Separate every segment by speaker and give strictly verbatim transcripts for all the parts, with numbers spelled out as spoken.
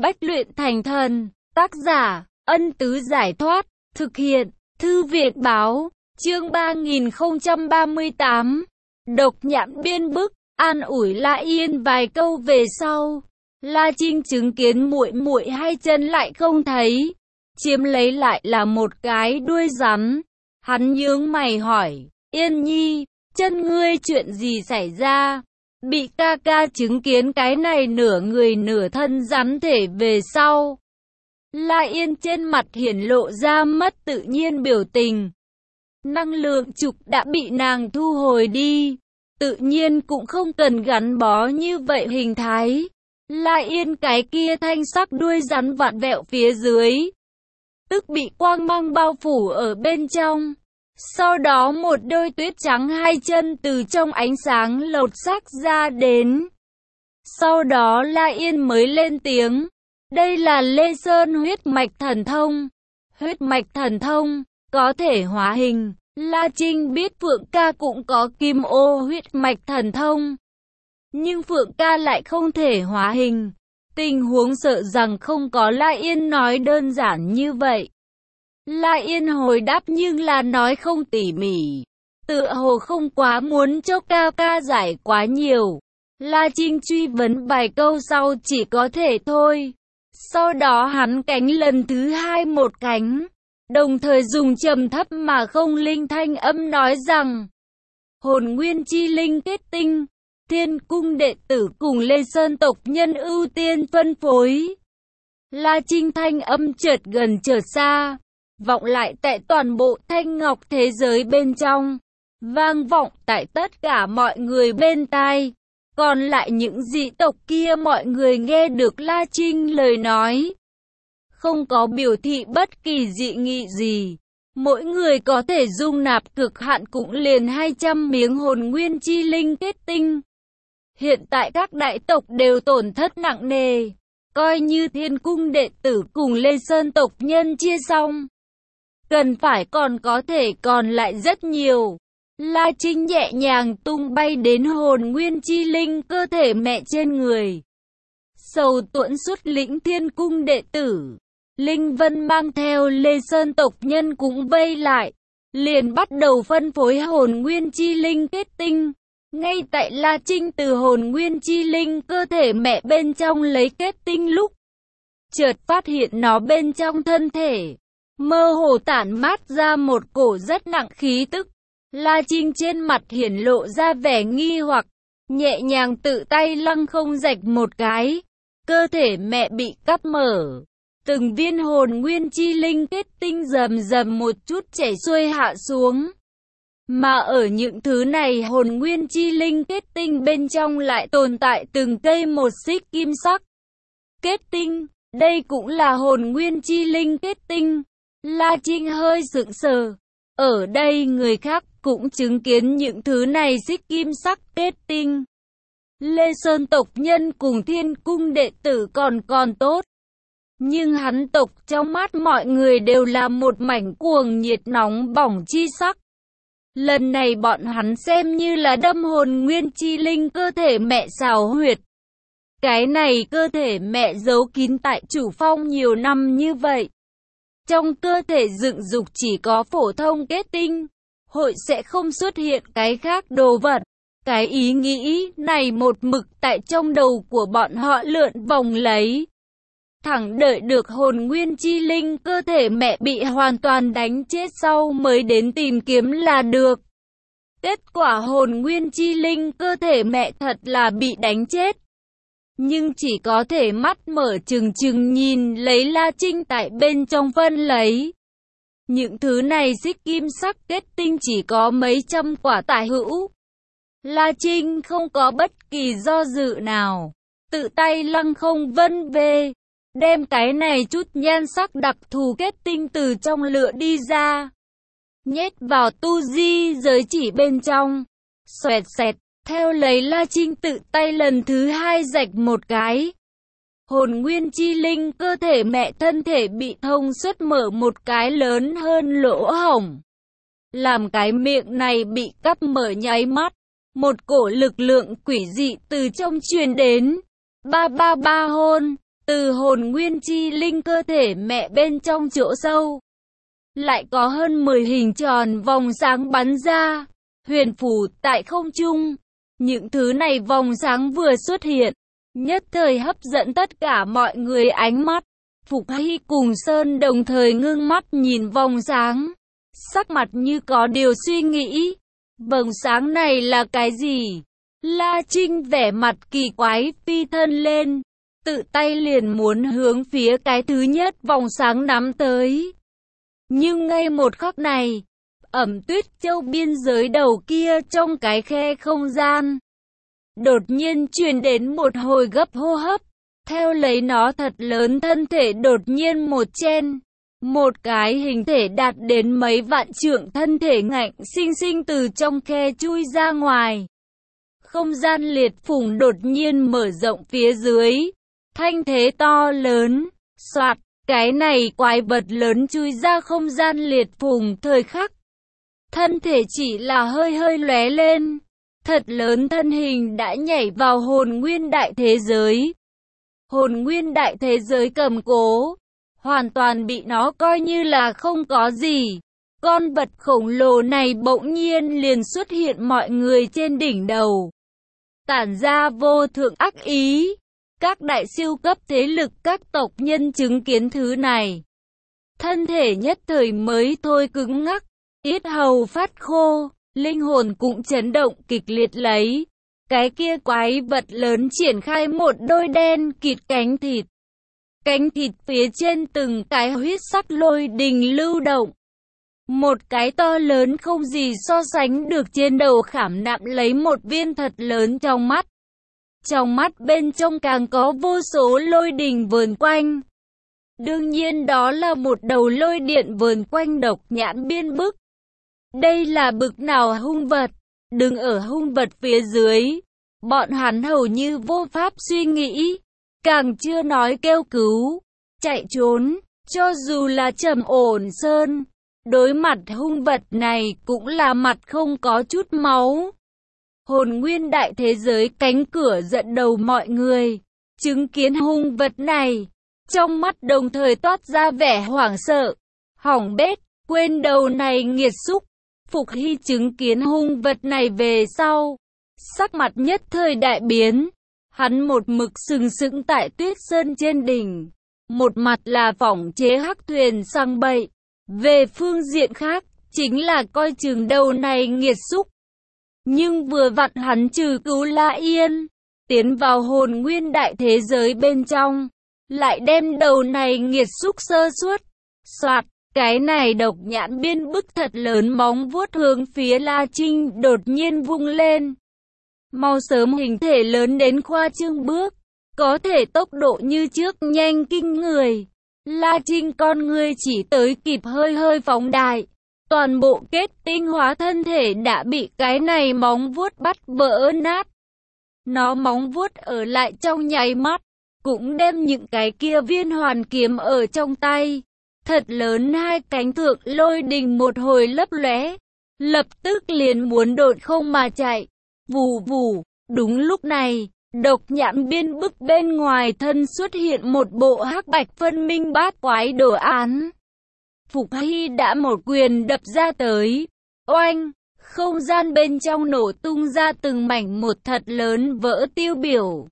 Speaker 1: Bách luyện thành thần. Tác giả, Ân Tứ Giải Thoát. Thực hiện, Thư Việt Báo. Chương ba nghìn không trăm ba mươi tám. Độc Nhãn biên bức, an ủi La Yên vài câu về sau. La Trinh chứng kiến muội muội hai chân lại không thấy, chiếm lấy lại là một cái đuôi rắn. Hắn nhướng mày hỏi, Yên Nhi, chân ngươi chuyện gì xảy ra? Bị ca ca chứng kiến cái này nửa người nửa thân rắn thể về sau. La Yên trên mặt hiển lộ ra mất tự nhiên biểu tình. Năng lượng trục đã bị nàng thu hồi đi, tự nhiên cũng không cần gắn bó như vậy hình thái. La Yên cái kia thanh sắc đuôi rắn vặn vẹo phía dưới, tức bị quang mang bao phủ ở bên trong. Sau đó một đôi tuyết trắng hai chân từ trong ánh sáng lột xác ra đến. Sau đó La Yên mới lên tiếng, đây là Lê Sơn huyết mạch thần thông. Huyết mạch thần thông, có thể hóa hình. La Trinh biết Phượng ca cũng có kim ô huyết mạch thần thông, nhưng Phượng ca lại không thể hóa hình. Tình huống sợ rằng không có La Yên nói đơn giản như vậy. La Yên hồi đáp nhưng là nói không tỉ mỉ, tựa hồ không quá muốn cho ca ca giải quá nhiều. La Trinh truy vấn vài câu sau chỉ có thể thôi. Sau đó hắn cánh lần thứ hai một cánh, đồng thời dùng trầm thấp mà không linh thanh âm nói rằng, hồn nguyên chi linh kết tinh, Thiên cung đệ tử cùng Lê Sơn tộc nhân ưu tiên phân phối. La Trinh thanh âm chợt gần chợt xa, vọng lại tại toàn bộ thanh ngọc thế giới bên trong, vang vọng tại tất cả mọi người bên tai. Còn lại những dị tộc kia mọi người nghe được La Trinh lời nói, không có biểu thị bất kỳ dị nghị gì. Mỗi người có thể dung nạp cực hạn cũng liền hai trăm miếng hồn nguyên chi linh kết tinh. Hiện tại các đại tộc đều tổn thất nặng nề, coi như Thiên cung đệ tử cùng Lê Sơn tộc nhân chia xong, cần phải còn có thể còn lại rất nhiều. La Trinh nhẹ nhàng tung bay đến hồn nguyên chi linh cơ thể mẹ trên người. Sầu Tuẫn xuất lĩnh Thiên cung đệ tử, Linh Vân mang theo Lê Sơn tộc nhân cũng vây lại, liền bắt đầu phân phối hồn nguyên chi linh kết tinh. Ngay tại La Trinh từ hồn nguyên chi linh cơ thể mẹ bên trong lấy kết tinh lúc, chợt phát hiện nó bên trong thân thể mơ hồ tản mát ra một cổ rất nặng khí tức. La Trinh trên mặt hiển lộ ra vẻ nghi hoặc, nhẹ nhàng tự tay lăng không rạch một cái, cơ thể mẹ bị cắt mở. Từng viên hồn nguyên chi linh kết tinh rầm rầm một chút chảy xuôi hạ xuống. Mà ở những thứ này hồn nguyên chi linh kết tinh bên trong lại tồn tại từng cây một xích kim sắc kết tinh. Đây cũng là hồn nguyên chi linh kết tinh. La Trinh hơi sững sờ. Ở đây người khác cũng chứng kiến những thứ này xích kim sắc kết tinh. Lê Sơn tộc nhân cùng Thiên cung đệ tử còn còn tốt, nhưng hắn tộc trong mắt mọi người đều là một mảnh cuồng nhiệt nóng bỏng chi sắc. Lần này bọn hắn xem như là đâm hồn nguyên chi linh cơ thể mẹ xào huyệt. Cái này cơ thể mẹ giấu kín tại chủ phong nhiều năm như vậy, trong cơ thể dựng dục chỉ có phổ thông kết tinh, hội sẽ không xuất hiện cái khác đồ vật. Cái ý nghĩ này một mực tại trong đầu của bọn họ lượn vòng lấy, thẳng đợi được hồn nguyên chi linh cơ thể mẹ bị hoàn toàn đánh chết sau mới đến tìm kiếm là được. Kết quả hồn nguyên chi linh cơ thể mẹ thật là bị đánh chết, nhưng chỉ có thể mắt mở trừng trừng nhìn lấy La Trinh tại bên trong phân lấy. Những thứ này xích kim sắc kết tinh chỉ có mấy trăm quả tải hữu. La Trinh không có bất kỳ do dự nào, tự tay lăng không vân về, đem cái này chút nhan sắc đặc thù kết tinh từ trong lửa đi ra, nhét vào tu di giới chỉ bên trong. Xoẹt xẹt, theo lấy La Trinh tự tay lần thứ hai rạch một cái, hồn nguyên chi linh cơ thể mẹ thân thể bị thông suốt mở một cái lớn hơn lỗ hổng, làm cái miệng này bị cắp mở nháy mắt. Một cổ lực lượng quỷ dị từ trong truyền đến. Ba ba ba hôn. Từ hồn nguyên chi linh cơ thể mẹ bên trong chỗ sâu, lại có hơn mười hình tròn vòng sáng bắn ra, huyền phù tại không trung. Những thứ này vòng sáng vừa xuất hiện, nhất thời hấp dẫn tất cả mọi người ánh mắt. Phục Hy cùng Sơn đồng thời ngưng mắt nhìn vòng sáng, sắc mặt như có điều suy nghĩ. Vòng sáng này là cái gì? La Trinh vẻ mặt kỳ quái phi thân lên, tự tay liền muốn hướng phía cái thứ nhất vòng sáng nắm tới. Nhưng ngay một khắc này, Ẩm Tuyết Châu biên giới đầu kia trong cái khe không gian, đột nhiên truyền đến một hồi gấp hô hấp. Theo lấy nó thật lớn thân thể đột nhiên một chen, một cái hình thể đạt đến mấy vạn trượng thân thể ngạnh sinh sinh từ trong khe chui ra ngoài. Không gian liệt phùng đột nhiên mở rộng phía dưới, thanh thế to lớn, soạt, cái này quái vật lớn chui ra không gian liệt phùng thời khắc. Thân thể chỉ là hơi hơi lóe lên, thật lớn thân hình đã nhảy vào hồn nguyên đại thế giới. Hồn nguyên đại thế giới cầm cố, hoàn toàn bị nó coi như là không có gì. Con vật khổng lồ này bỗng nhiên liền xuất hiện mọi người trên đỉnh đầu, tản ra vô thượng ác ý. Các đại siêu cấp thế lực các tộc nhân chứng kiến thứ này, thân thể nhất thời mới thôi cứng ngắc, yết hầu phát khô, linh hồn cũng chấn động kịch liệt lấy. Cái kia quái vật lớn triển khai một đôi đen kịt cánh thịt. Cánh thịt phía trên từng cái huyết sắc lôi đình lưu động. Một cái to lớn không gì so sánh được trên đầu khảm nạm lấy một viên thật lớn trong mắt. Trong mắt bên trong càng có vô số lôi đình vờn quanh. Đương nhiên đó là một đầu lôi điện vờn quanh độc nhãn biên bức. Đây là bực nào hung vật? Đứng ở hung vật phía dưới, bọn hắn hầu như vô pháp suy nghĩ, càng chưa nói kêu cứu, chạy trốn. Cho dù là Trầm Ổn Sơn, đối mặt hung vật này cũng là mặt không có chút máu. Hồn nguyên đại thế giới cánh cửa dẫn đầu mọi người, chứng kiến hung vật này, trong mắt đồng thời toát ra vẻ hoảng sợ. Hỏng bét, quên đầu này nghiệt xúc. Phục Hy chứng kiến hung vật này về sau, sắc mặt nhất thời đại biến. Hắn một mực sừng sững tại Tuyết Sơn trên đỉnh, một mặt là phỏng chế hắc thuyền sang bậy, về phương diện khác chính là coi chừng đầu này nghiệt xúc. Nhưng vừa vặn hắn trừ cứu La Yên, tiến vào hồn nguyên đại thế giới bên trong, lại đem đầu này nghiệt xúc sơ suất. Soạt, cái này độc nhãn biên bức thật lớn móng vuốt hướng phía La Trinh đột nhiên vung lên. Mau sớm hình thể lớn đến khoa trương bước, có thể tốc độ như trước nhanh kinh người. La Trinh con ngươi chỉ tới kịp hơi hơi phóng đại, toàn bộ kết tinh hóa thân thể đã bị cái này móng vuốt bắt vỡ nát. Nó móng vuốt ở lại trong nháy mắt, cũng đem những cái kia viên hoàn kiếm ở trong tay. Thật lớn hai cánh thượng lôi đình một hồi lấp lóe, lập tức liền muốn độn không mà chạy. Vù vù, đúng lúc này, độc nhãn biên bức bên ngoài thân xuất hiện một bộ hắc bạch phân minh bát quái đồ án. Phục Hy đã một quyền đập ra tới, oanh, không gian bên trong nổ tung ra từng mảnh một thật lớn vỡ tiêu biểu.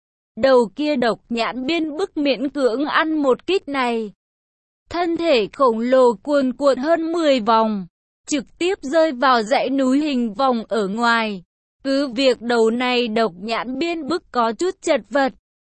Speaker 1: Đầu kia độc nhãn biên bức miễn cưỡng ăn một kích này. Thân thể khổng lồ cuồn cuộn hơn mười vòng, trực tiếp rơi vào dãy núi hình vòng ở ngoài. Cứ việc đầu này độc nhãn biên bức có chút chật vật,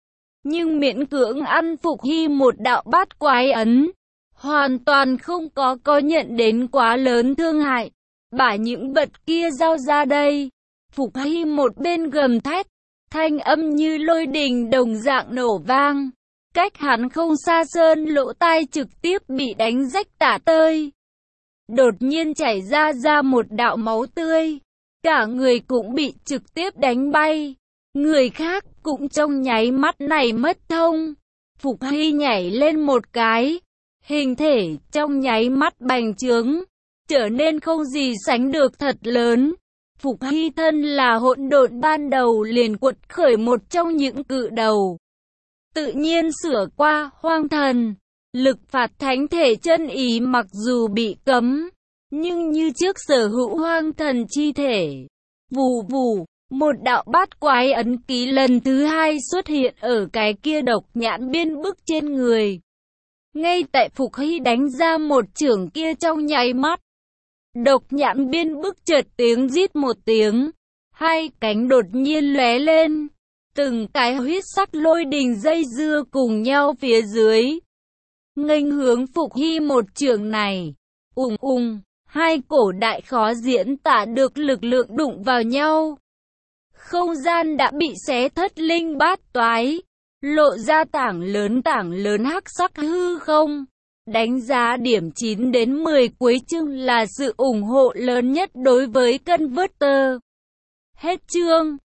Speaker 1: nhưng miễn cưỡng ăn Phục Hy một đạo bát quái ấn, hoàn toàn không có có nhận đến quá lớn thương hại. Bả những vật kia giao ra đây. Phục Hy một bên gầm thét, thanh âm như lôi đình đồng dạng nổ vang. Cách hắn không xa sơn lỗ tai trực tiếp bị đánh rách tả tơi. Đột nhiên chảy ra ra một đạo máu tươi. Cả người cũng bị trực tiếp đánh bay. Người khác cũng trong nháy mắt này mất thông. Phục Hy nhảy lên một cái. Hình thể trong nháy mắt bành trướng, trở nên không gì sánh được thật lớn. Phục Hy thân là hỗn độn ban đầu liền quật khởi một trong những cự đầu. tự nhiên sửa qua hoang thần. Lực phạt thánh thể chân ý mặc dù bị cấm, nhưng như trước sở hữu hoang thần chi thể. Vù vù, một đạo bát quái ấn ký lần thứ hai xuất hiện ở cái kia độc nhãn biên bức trên người. Ngay tại Phục Hy đánh ra một chưởng kia trong nháy mắt, độc nhãn biên bức chợt tiếng rít một tiếng, hai cánh đột nhiên lóe lên, từng cái huyết sắc lôi đình dây dưa cùng nhau phía dưới, nghênh hướng Phục Hy một chưởng này. Ùng ùng, hai cổ đại khó diễn tả được lực lượng đụng vào nhau. Không gian đã bị xé thất linh bát toái, lộ ra tảng lớn tảng lớn hắc sắc hư không. Đánh giá điểm chín đến mười cuối chương là sự ủng hộ lớn nhất đối với Converter. Hết chương.